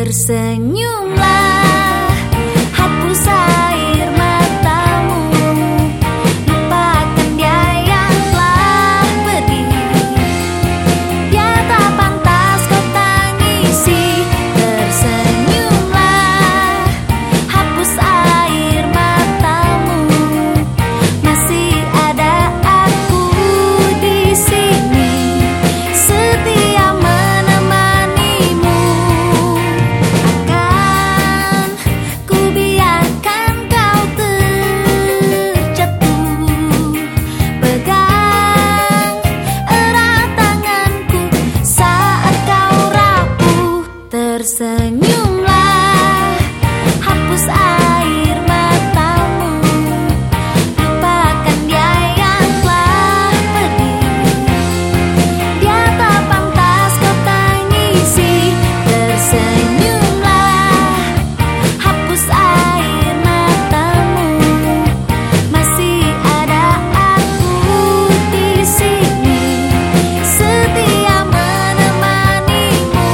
Tersenyumlah, hapus air matamu, lupakan dia yang telah pergi. Dia tak pantas kau tangisi. Tersenyumlah, hapus air matamu, masih ada aku di sini, setia menemanimu. Tersenyumlah, hapus air matamu, lupakan dia yang telah pergi. Dia tak pantas kau tangisi. Tersenyumlah, hapus air matamu, masih ada aku di sini, setia menemanimu.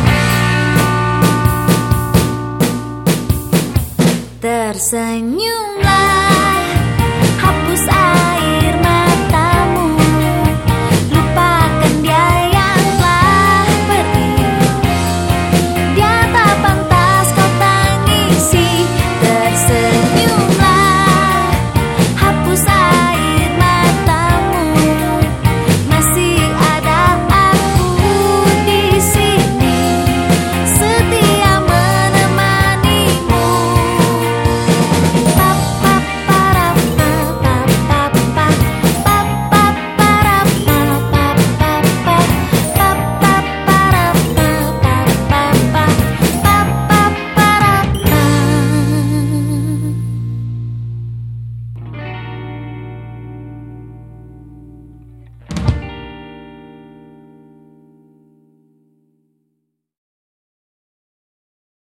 Tersenyum.